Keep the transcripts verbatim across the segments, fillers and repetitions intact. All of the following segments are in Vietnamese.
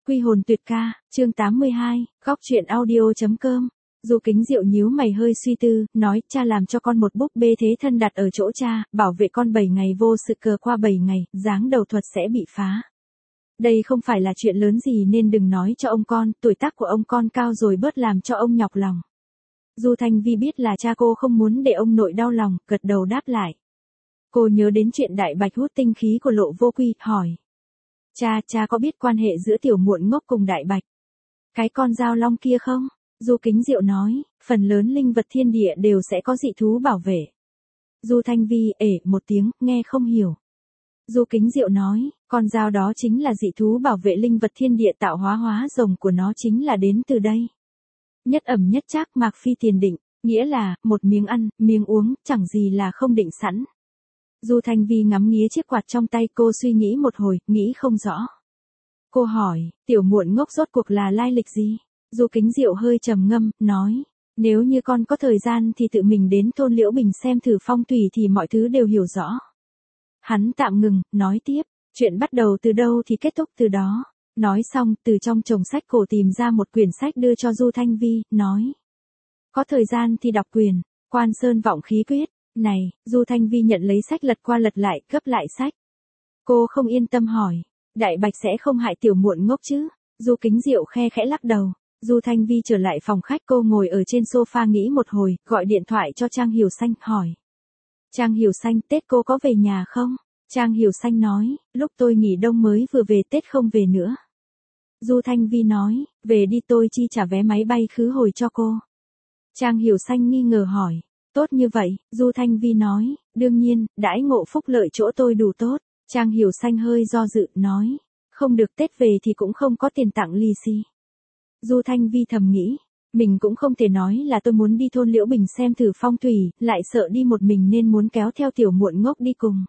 Quy hồn tuyệt ca, chương tám mươi hai, góc truyện audio.com. Du Kính Diệu nhíu mày hơi suy tư, nói, cha làm cho con một búp bê thế thân đặt ở chỗ cha, bảo vệ con bảy ngày vô sự cờ qua bảy ngày, dáng đầu thuật sẽ bị phá. Đây không phải là chuyện lớn gì nên đừng nói cho ông con, tuổi tác của ông con cao rồi bớt làm cho ông nhọc lòng. Du Thanh Vi biết là cha cô không muốn để ông nội đau lòng, gật đầu đáp lại. Cô nhớ đến chuyện Đại Bạch hút tinh khí của Lộ Vô Quy, hỏi. Cha, cha có biết quan hệ giữa Tiểu Muộn Ngốc cùng Đại Bạch, cái con dao long kia không? Du Kính Diệu nói, phần lớn linh vật thiên địa đều sẽ có dị thú bảo vệ. Du Thanh Vi ể một tiếng, nghe không hiểu. Du Kính Diệu nói, con dao đó chính là dị thú bảo vệ linh vật thiên địa, tạo hóa hóa rồng của nó chính là đến từ đây. Nhất ẩm nhất trác mạc phi tiền định, nghĩa là, một miếng ăn, miếng uống, chẳng gì là không định sẵn. Du Thanh Vi ngắm nghía chiếc quạt trong tay, cô suy nghĩ một hồi, nghĩ không rõ. Cô hỏi, Tiểu Muộn Ngốc rốt cuộc là lai lịch gì? Du Kính Diệu hơi trầm ngâm, nói, nếu như con có thời gian thì tự mình đến thôn Liễu Bình xem thử phong thủy thì mọi thứ đều hiểu rõ. Hắn tạm ngừng, nói tiếp, chuyện bắt đầu từ đâu thì kết thúc từ đó. Nói xong, từ trong chồng sách cổ tìm ra một quyển sách đưa cho Du Thanh Vi, nói. Có thời gian thì đọc quyển, Quan Sơn Vọng Khí Quyết. Này, Du Thanh Vi nhận lấy sách lật qua lật lại, gấp lại sách. Cô không yên tâm hỏi, Đại Bạch sẽ không hại Tiểu Muộn Ngốc chứ? Du Kính Diệu khe khẽ lắc đầu. Du Thanh Vi trở lại phòng khách, cô ngồi ở trên sofa nghĩ một hồi, gọi điện thoại cho Trang Hiểu Xanh, hỏi. Trang Hiểu Xanh, Tết cô có về nhà không? Trang Hiểu Xanh nói, lúc tôi nghỉ đông mới vừa về, Tết không về nữa. Du Thanh Vi nói, về đi, tôi chi trả vé máy bay khứ hồi cho cô. Trang Hiểu Xanh nghi ngờ hỏi, tốt như vậy? Du Thanh Vi nói, đương nhiên, đãi ngộ phúc lợi chỗ tôi đủ tốt. Trang Hiểu Xanh hơi do dự, nói, không được, Tết về thì cũng không có tiền tặng lì xì. Du Thanh Vi thầm nghĩ, mình cũng không thể nói là tôi muốn đi thôn Liễu Bình xem thử phong thủy, lại sợ đi một mình nên muốn kéo theo Tiểu Muộn Ngốc đi cùng.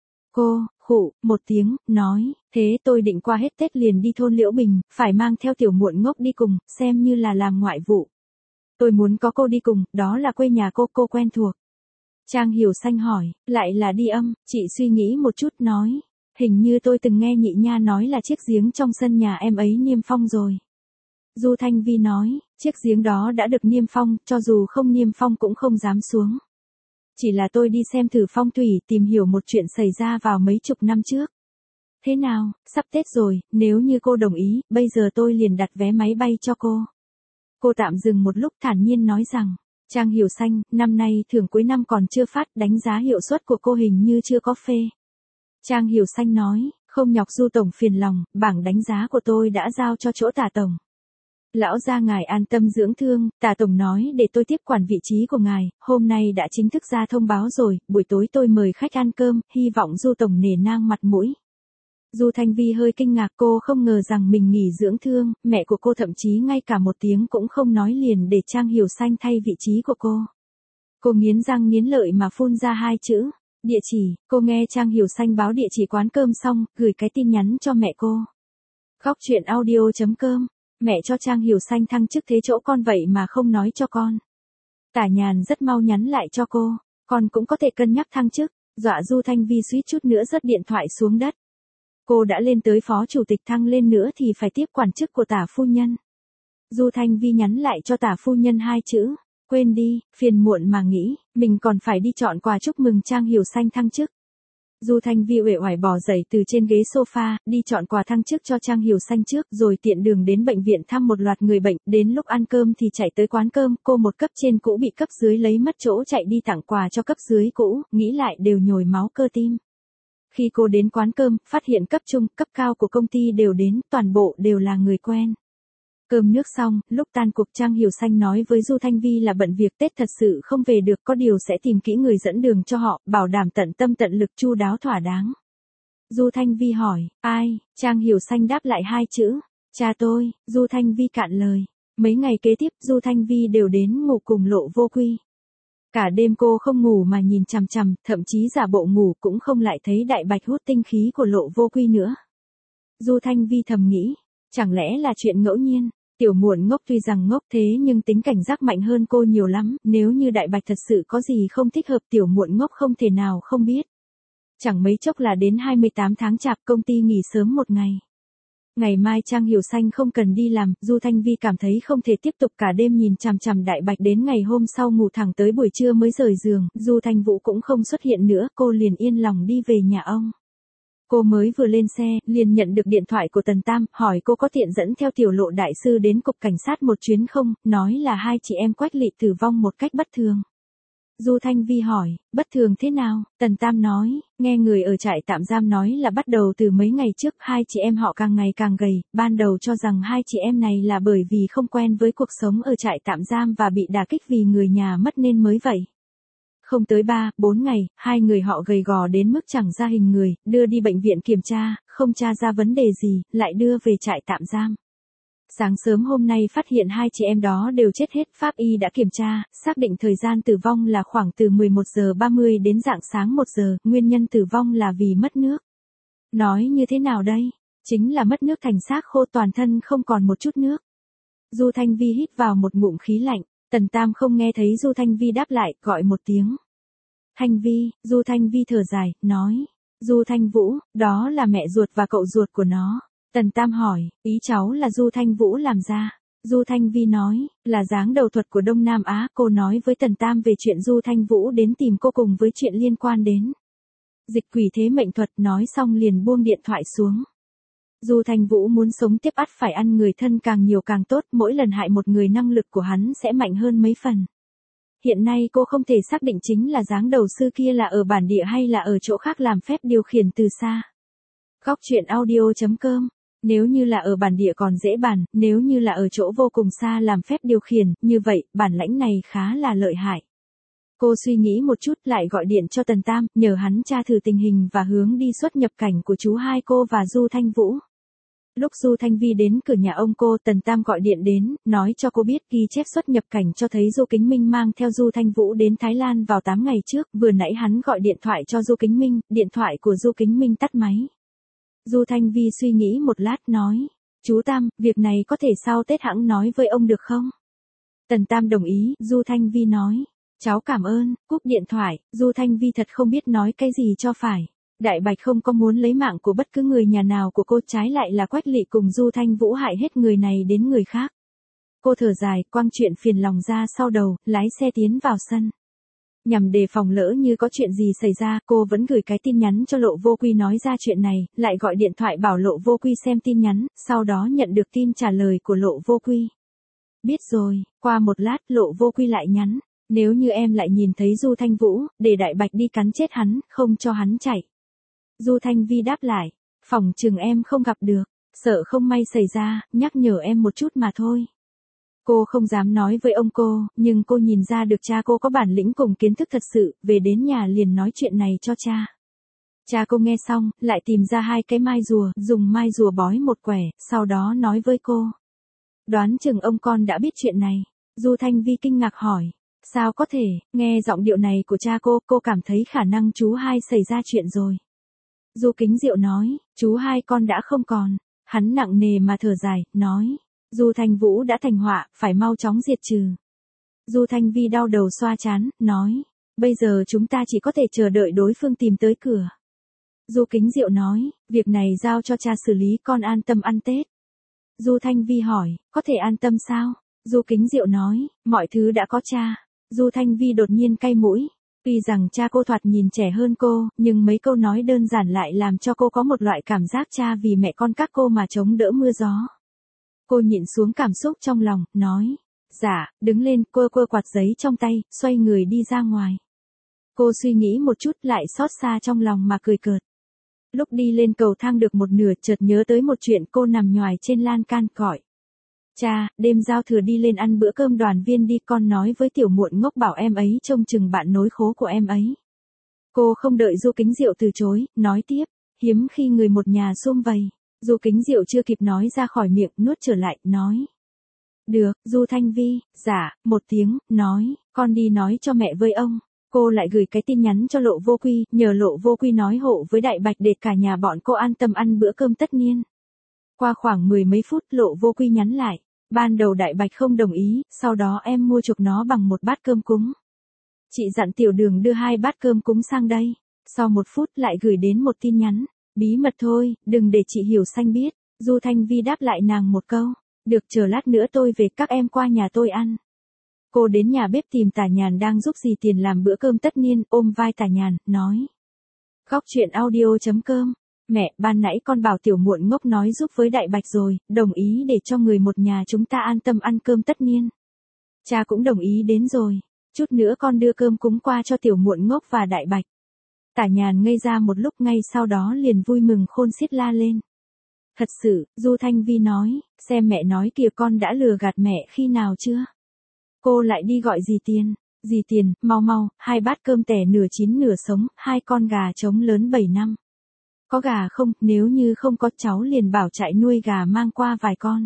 Cô, khụ, một tiếng, nói, thế tôi định qua hết Tết liền đi thôn Liễu Bình, phải mang theo Tiểu Muộn Ngốc đi cùng, xem như là làm ngoại vụ. Tôi muốn có cô đi cùng, đó là quê nhà cô, cô quen thuộc. Trang Hiểu Xanh hỏi, lại là đi âm? Chị suy nghĩ một chút, nói, hình như tôi từng nghe Nhị Nha nói là chiếc giếng trong sân nhà em ấy niêm phong rồi. Du Thanh Vi nói, chiếc giếng đó đã được niêm phong, cho dù không niêm phong cũng không dám xuống. Chỉ là tôi đi xem thử phong thủy, tìm hiểu một chuyện xảy ra vào mấy chục năm trước. Thế nào, sắp Tết rồi, nếu như cô đồng ý, bây giờ tôi liền đặt vé máy bay cho cô. Cô tạm dừng một lúc, thản nhiên nói rằng, Trang Hiểu Xanh, năm nay thưởng cuối năm còn chưa phát, đánh giá hiệu suất của cô hình như chưa có phê. Trang Hiểu Xanh nói, không nhọc Du Tổng phiền lòng, bảng đánh giá của tôi đã giao cho chỗ Tả Tổng. Lão gia ngài an tâm dưỡng thương, Tả Tổng nói để tôi tiếp quản vị trí của ngài, hôm nay đã chính thức ra thông báo rồi, buổi tối tôi mời khách ăn cơm, hy vọng Du Tổng nể nang mặt mũi. Du Thanh Vi hơi kinh ngạc, cô không ngờ rằng mình nghỉ dưỡng thương, mẹ của cô thậm chí ngay cả một tiếng cũng không nói liền để Trang Hiểu Xanh thay vị trí của cô. Cô nghiến răng nghiến lợi mà phun ra hai chữ, địa chỉ. Cô nghe Trang Hiểu Xanh báo địa chỉ quán cơm xong, gửi cái tin nhắn cho mẹ cô. Góc truyện audio.com. Mẹ cho Trang Hiểu Xanh thăng chức thế chỗ con vậy mà không nói cho con. Tả Nhàn rất mau nhắn lại cho cô, con cũng có thể cân nhắc thăng chức, dọa Du Thanh Vi suýt chút nữa rớt điện thoại xuống đất. Cô đã lên tới phó chủ tịch, thăng lên nữa thì phải tiếp quản chức của Tả phu nhân. Du Thanh Vi nhắn lại cho Tả phu nhân hai chữ, quên đi, phiền muộn mà nghĩ, mình còn phải đi chọn quà chúc mừng Trang Hiểu Xanh thăng chức. Du Thanh Vi uể oải bò dậy từ trên ghế sofa, đi chọn quà thăng chức cho Trang Hiểu Xanh trước, rồi tiện đường đến bệnh viện thăm một loạt người bệnh, đến lúc ăn cơm thì chạy tới quán cơm, cô một cấp trên cũ bị cấp dưới lấy mất chỗ chạy đi tặng quà cho cấp dưới cũ, nghĩ lại đều nhồi máu cơ tim. Khi cô đến quán cơm, phát hiện cấp trung, cấp cao của công ty đều đến, toàn bộ đều là người quen. Cơm nước xong, lúc tan cuộc Trang Hiểu Xanh nói với Du Thanh Vi là bận việc Tết thật sự không về được, có điều sẽ tìm kỹ người dẫn đường cho họ, bảo đảm tận tâm tận lực chu đáo thỏa đáng. Du Thanh Vi hỏi, ai? Trang Hiểu Xanh đáp lại hai chữ, cha tôi. Du Thanh Vi cạn lời. Mấy ngày kế tiếp, Du Thanh Vi đều đến ngủ cùng Lộ Vô Quy. Cả đêm cô không ngủ mà nhìn chằm chằm, thậm chí giả bộ ngủ cũng không lại thấy Đại Bạch hút tinh khí của Lộ Vô Quy nữa. Du Thanh Vi thầm nghĩ, chẳng lẽ là chuyện ngẫu nhiên? Tiểu Muộn Ngốc tuy rằng ngốc thế nhưng tính cảnh giác mạnh hơn cô nhiều lắm, nếu như Đại Bạch thật sự có gì không thích hợp Tiểu Muộn Ngốc không thể nào không biết. Chẳng mấy chốc là đến hai mươi tám tháng chạp, công ty nghỉ sớm một ngày. Ngày mai Trang Hiểu Xanh không cần đi làm, Du Thanh Vi cảm thấy không thể tiếp tục cả đêm nhìn chằm chằm Đại Bạch đến ngày hôm sau ngủ thẳng tới buổi trưa mới rời giường, Du Thanh Vũ cũng không xuất hiện nữa, cô liền yên lòng đi về nhà ông. Cô mới vừa lên xe, liền nhận được điện thoại của Tần Tam, hỏi cô có tiện dẫn theo Tiểu Lộ đại sư đến cục cảnh sát một chuyến không, nói là hai chị em Quách Lị tử vong một cách bất thường. Du Thanh Vi hỏi, bất thường thế nào? Tần Tam nói, nghe người ở trại tạm giam nói là bắt đầu từ mấy ngày trước hai chị em họ càng ngày càng gầy, ban đầu cho rằng hai chị em này là bởi vì không quen với cuộc sống ở trại tạm giam và bị đả kích vì người nhà mất nên mới vậy. Không tới ba, bốn ngày, hai người họ gầy gò đến mức chẳng ra hình người, đưa đi bệnh viện kiểm tra, không tra ra vấn đề gì, lại đưa về trại tạm giam. Sáng sớm hôm nay phát hiện hai chị em đó đều chết hết, pháp y đã kiểm tra, xác định thời gian tử vong là khoảng từ mười một giờ ba mươi đến rạng sáng một giờ, nguyên nhân tử vong là vì mất nước. Nói như thế nào đây? Chính là mất nước thành xác khô, toàn thân không còn một chút nước. Du Thanh Vi hít vào một ngụm khí lạnh, Tần Tam không nghe thấy Du Thanh Vi đáp lại, gọi một tiếng. Thanh Vi, Du Thanh Vi thở dài, nói. Du Thanh Vũ, đó là mẹ ruột và cậu ruột của nó. Tần Tam hỏi, ý cháu là Du Thanh Vũ làm ra. Du Thanh Vi nói, là dáng đầu thuật của Đông Nam Á. Cô nói với Tần Tam về chuyện Du Thanh Vũ đến tìm cô cùng với chuyện liên quan đến dịch quỷ thế mệnh thuật, nói xong liền buông điện thoại xuống. Du Thanh Vũ muốn sống tiếp ắt phải ăn người thân càng nhiều càng tốt, mỗi lần hại một người năng lực của hắn sẽ mạnh hơn mấy phần. Hiện nay cô không thể xác định chính là dáng đầu sư kia là ở bản địa hay là ở chỗ khác làm phép điều khiển từ xa. Góc truyện audio chấm com. Nếu như là ở bản địa còn dễ bàn, nếu như là ở chỗ vô cùng xa làm phép điều khiển, như vậy, bản lãnh này khá là lợi hại. Cô suy nghĩ một chút lại gọi điện cho Tần Tam, nhờ hắn tra thử tình hình và hướng đi xuất nhập cảnh của chú hai cô và Du Thanh Vũ. Lúc Du Thanh Vi đến cửa nhà ông cô, Tần Tam gọi điện đến, nói cho cô biết ghi chép xuất nhập cảnh cho thấy Du Kính Minh mang theo Du Thanh Vũ đến Thái Lan vào tám ngày trước, vừa nãy hắn gọi điện thoại cho Du Kính Minh, điện thoại của Du Kính Minh tắt máy. Du Thanh Vi suy nghĩ một lát nói, chú Tam, việc này có thể sau Tết hãng nói với ông được không? Tần Tam đồng ý, Du Thanh Vi nói, cháu cảm ơn, cúp điện thoại, Du Thanh Vi thật không biết nói cái gì cho phải. Đại Bạch không có muốn lấy mạng của bất cứ người nhà nào của cô, trái lại là Quách Lị cùng Du Thanh Vũ hại hết người này đến người khác. Cô thở dài, quăng chuyện phiền lòng ra sau đầu, lái xe tiến vào sân. Nhằm đề phòng lỡ như có chuyện gì xảy ra, cô vẫn gửi cái tin nhắn cho Lộ Vô Quy nói ra chuyện này, lại gọi điện thoại bảo Lộ Vô Quy xem tin nhắn, sau đó nhận được tin trả lời của Lộ Vô Quy. Biết rồi, qua một lát Lộ Vô Quy lại nhắn, nếu như em lại nhìn thấy Du Thanh Vũ, để Đại Bạch đi cắn chết hắn, không cho hắn chạy. Du Thanh Vi đáp lại, phỏng chừng em không gặp được, sợ không may xảy ra, nhắc nhở em một chút mà thôi. Cô không dám nói với ông cô, nhưng cô nhìn ra được cha cô có bản lĩnh cùng kiến thức thật sự, về đến nhà liền nói chuyện này cho cha. Cha cô nghe xong, lại tìm ra hai cái mai rùa, dùng mai rùa bói một quẻ, sau đó nói với cô. Đoán chừng ông con đã biết chuyện này. Du Thanh Vi kinh ngạc hỏi, sao có thể, nghe giọng điệu này của cha cô, cô cảm thấy khả năng chú hai xảy ra chuyện rồi. Du Kính Diệu nói, chú hai con đã không còn. Hắn nặng nề mà thở dài, nói, Du Thanh Vũ đã thành họa, phải mau chóng diệt trừ. Du Thanh Vi đau đầu xoa trán, nói, bây giờ chúng ta chỉ có thể chờ đợi đối phương tìm tới cửa. Du Kính Diệu nói, việc này giao cho cha xử lý, con an tâm ăn Tết. Du Thanh Vi hỏi, có thể an tâm sao? Du Kính Diệu nói, mọi thứ đã có cha. Du Thanh Vi đột nhiên cay mũi. Tuy rằng cha cô thoạt nhìn trẻ hơn cô, nhưng mấy câu nói đơn giản lại làm cho cô có một loại cảm giác cha vì mẹ con các cô mà chống đỡ mưa gió. Cô nhịn xuống cảm xúc trong lòng, nói, dạ, đứng lên, quơ quơ quạt giấy trong tay, xoay người đi ra ngoài. Cô suy nghĩ một chút lại xót xa trong lòng mà cười cợt. Lúc đi lên cầu thang được một nửa, chợt nhớ tới một chuyện, cô nằm nhoài trên lan can gọi. Cha, đêm giao thừa đi lên ăn bữa cơm đoàn viên đi, con nói với tiểu muộn ngốc bảo em ấy trông chừng bạn nối khố của em ấy. Cô không đợi Du Kính Diệu từ chối, nói tiếp, hiếm khi người một nhà sum vầy. Du Kính Diệu chưa kịp nói ra khỏi miệng, nuốt trở lại, nói. Được, Du Thanh Vi, dạ, một tiếng, nói, con đi nói cho mẹ với ông. Cô lại gửi cái tin nhắn cho Lộ Vô Quy, nhờ Lộ Vô Quy nói hộ với Đại Bạch để cả nhà bọn cô an tâm ăn bữa cơm tất niên. Qua khoảng mười mấy phút Lộ Vô Quy nhắn lại, ban đầu Đại Bạch không đồng ý, sau đó em mua chuộc nó bằng một bát cơm cúng. Chị dặn Tiểu Đường đưa hai bát cơm cúng sang đây. Sau một phút lại gửi đến một tin nhắn, bí mật thôi, đừng để chị Hiểu Xanh biết. Du Thanh Vi đáp lại nàng một câu. Được, chờ lát nữa tôi về, các em qua nhà tôi ăn. Cô đến nhà bếp tìm Tả Nhàn đang giúp dì Tiền làm bữa cơm tất niên, ôm vai Tả Nhàn, nói. Góc truyện audio chấm com. Mẹ, ban nãy con bảo tiểu muộn ngốc nói giúp với Đại Bạch rồi, đồng ý để cho người một nhà chúng ta an tâm ăn cơm tất niên. Cha cũng đồng ý đến rồi. Chút nữa con đưa cơm cúng qua cho tiểu muộn ngốc và Đại Bạch. Tả Nhàn ngây ra một lúc, ngay sau đó liền vui mừng khôn xiết la lên. Thật sự, Du Thanh Vi nói, xem mẹ nói kìa, con đã lừa gạt mẹ khi nào chưa? Cô lại đi gọi dì Tiền. Dì Tiền, mau mau, hai bát cơm tẻ nửa chín nửa sống, hai con gà trống lớn bảy năm. Có gà không? Nếu như không có cháu liền bảo chạy nuôi gà mang qua vài con.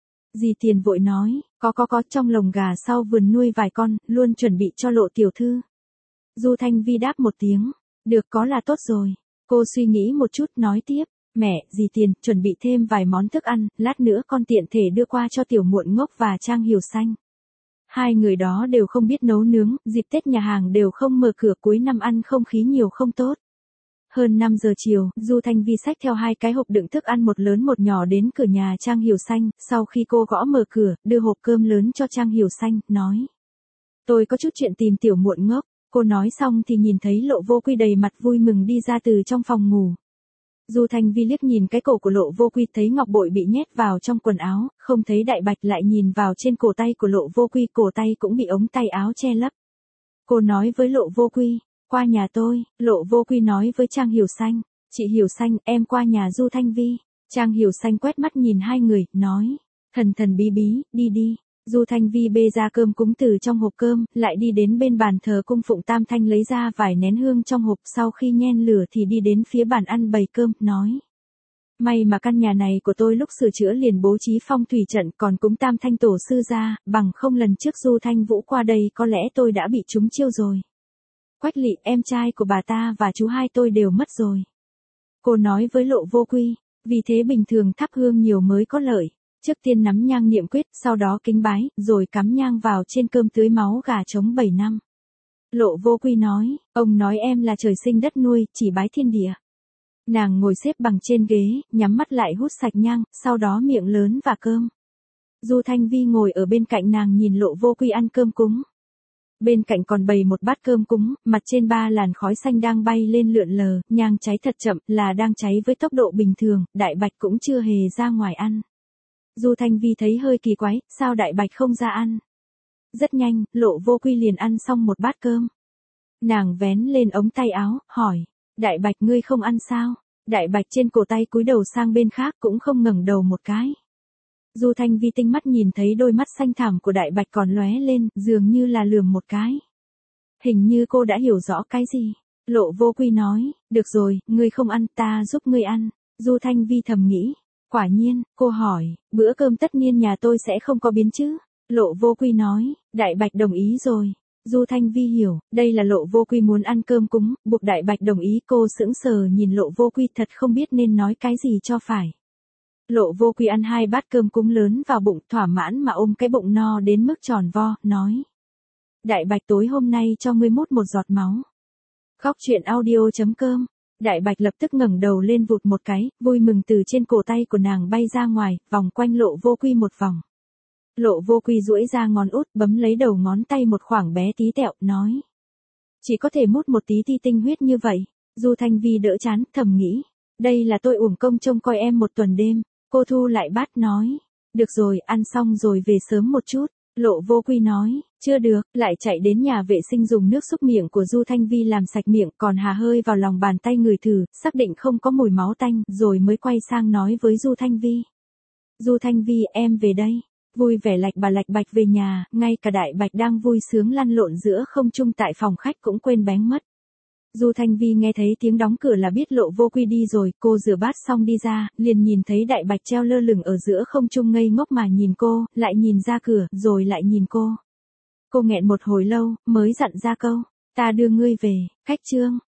Dì Tiền vội nói, có có có, trong lồng gà sau vườn nuôi vài con, luôn chuẩn bị cho Lộ tiểu thư. Du Thanh Vi đáp một tiếng, được, có là tốt rồi. Cô suy nghĩ một chút nói tiếp, mẹ, dì Tiền, chuẩn bị thêm vài món thức ăn, lát nữa con tiện thể đưa qua cho tiểu muộn ngốc và Trang Hiểu Xanh. Hai người đó đều không biết nấu nướng, dịp Tết nhà hàng đều không mở cửa, cuối năm ăn không khí nhiều không tốt. Hơn năm giờ chiều, Du Thanh Vi xách theo hai cái hộp đựng thức ăn một lớn một nhỏ đến cửa nhà Trang Hiểu Xanh, sau khi cô gõ mở cửa, đưa hộp cơm lớn cho Trang Hiểu Xanh, nói. Tôi có chút chuyện tìm tiểu muộn ngốc. Cô nói xong thì nhìn thấy Lộ Vô Quy đầy mặt vui mừng đi ra từ trong phòng ngủ. Du Thanh Vi liếc nhìn cái cổ của Lộ Vô Quy, thấy ngọc bội bị nhét vào trong quần áo, không thấy Đại Bạch, lại nhìn vào trên cổ tay của Lộ Vô Quy, cổ tay cũng bị ống tay áo che lấp. Cô nói với Lộ Vô Quy, qua nhà tôi. Lộ Vô Quy nói với Trang Hiểu Xanh, chị Hiểu Xanh, em qua nhà Du Thanh Vi. Trang Hiểu Xanh quét mắt nhìn hai người, nói, thần thần bí bí, đi đi. Du Thanh Vi bê ra cơm cúng từ trong hộp cơm, lại đi đến bên bàn thờ cung phụng Tam Thanh lấy ra vài nén hương trong hộp, sau khi nhen lửa thì đi đến phía bàn ăn bày cơm, nói. May mà căn nhà này của tôi lúc sửa chữa liền bố trí phong thủy trận, còn cúng Tam Thanh tổ sư ra, bằng không lần trước Du Thanh Vũ qua đây có lẽ tôi đã bị trúng chiêu rồi. Quách Lị, em trai của bà ta và chú hai tôi đều mất rồi. Cô nói với Lộ Vô Quy, vì thế bình thường thắp hương nhiều mới có lợi. Trước tiên nắm nhang niệm quyết, sau đó kính bái, rồi cắm nhang vào trên cơm tưới máu gà trống bảy năm. Lộ Vô Quy nói, ông nói em là trời sinh đất nuôi, chỉ bái thiên địa. Nàng ngồi xếp bằng trên ghế, nhắm mắt lại hút sạch nhang, sau đó miệng lớn và cơm. Du Thanh Vi ngồi ở bên cạnh nàng nhìn Lộ Vô Quy ăn cơm cúng. Bên cạnh còn bày một bát cơm cúng, mặt trên ba làn khói xanh đang bay lên lượn lờ, nhang cháy thật chậm, là đang cháy với tốc độ bình thường, Đại Bạch cũng chưa hề ra ngoài ăn. Du Thanh Vi thấy hơi kỳ quái, sao Đại Bạch không ra ăn? Rất nhanh, Lộ Vô Quy liền ăn xong một bát cơm. Nàng vén lên ống tay áo, hỏi, Đại Bạch ngươi không ăn sao? Đại Bạch trên cổ tay cúi đầu sang bên khác, cũng không ngẩng đầu một cái. Du Thanh Vi tinh mắt nhìn thấy đôi mắt xanh thẳm của Đại Bạch còn lóe lên, dường như là lườm một cái. Hình như cô đã hiểu rõ cái gì. Lộ Vô Quy nói, được rồi, ngươi không ăn, ta giúp ngươi ăn. Du Thanh Vi thầm nghĩ. Quả nhiên, cô hỏi, bữa cơm tất niên nhà tôi sẽ không có biến chứ? Lộ Vô Quy nói, Đại Bạch đồng ý rồi. Du Thanh Vi hiểu, đây là Lộ Vô Quy muốn ăn cơm cúng, buộc Đại Bạch đồng ý. Cô sững sờ nhìn Lộ Vô Quy, thật không biết nên nói cái gì cho phải. Lộ Vô Quy ăn hai bát cơm cúng lớn vào bụng, thỏa mãn mà ôm cái bụng no đến mức tròn vo, nói. Đại Bạch tối hôm nay cho ngươi mút một giọt máu. Góc truyện audio chấm com. Đại Bạch lập tức ngẩng đầu lên vụt một cái, vui mừng từ trên cổ tay của nàng bay ra ngoài, vòng quanh Lộ Vô Quy một vòng. Lộ Vô Quy duỗi ra ngón út, bấm lấy đầu ngón tay một khoảng bé tí tẹo, nói. Chỉ có thể mút một tí ti tinh huyết như vậy. Du Thanh Vi đỡ chán, thầm nghĩ. Đây là tôi uổng công trông coi em một tuần đêm. Cô thu lại bát nói. Được rồi, ăn xong rồi về sớm một chút. Lộ Vô Quy nói, chưa được, lại chạy đến nhà vệ sinh dùng nước súc miệng của Du Thanh Vi làm sạch miệng, còn hà hơi vào lòng bàn tay ngửi thử, xác định không có mùi máu tanh, rồi mới quay sang nói với Du Thanh Vi. Du Thanh Vi, em về đây. Vui vẻ lạch bà lạch bạch về nhà, ngay cả Đại Bạch đang vui sướng lăn lộn giữa không trung tại phòng khách cũng quên bén mất. Du Thanh Vi nghe thấy tiếng đóng cửa là biết Lộ Vô Quy đi rồi, cô rửa bát xong đi ra, liền nhìn thấy Đại Bạch treo lơ lửng ở giữa không trung ngây ngốc mà nhìn cô, lại nhìn ra cửa, rồi lại nhìn cô. Cô nghẹn một hồi lâu, mới dặn ra câu, ta đưa ngươi về. Khách chương.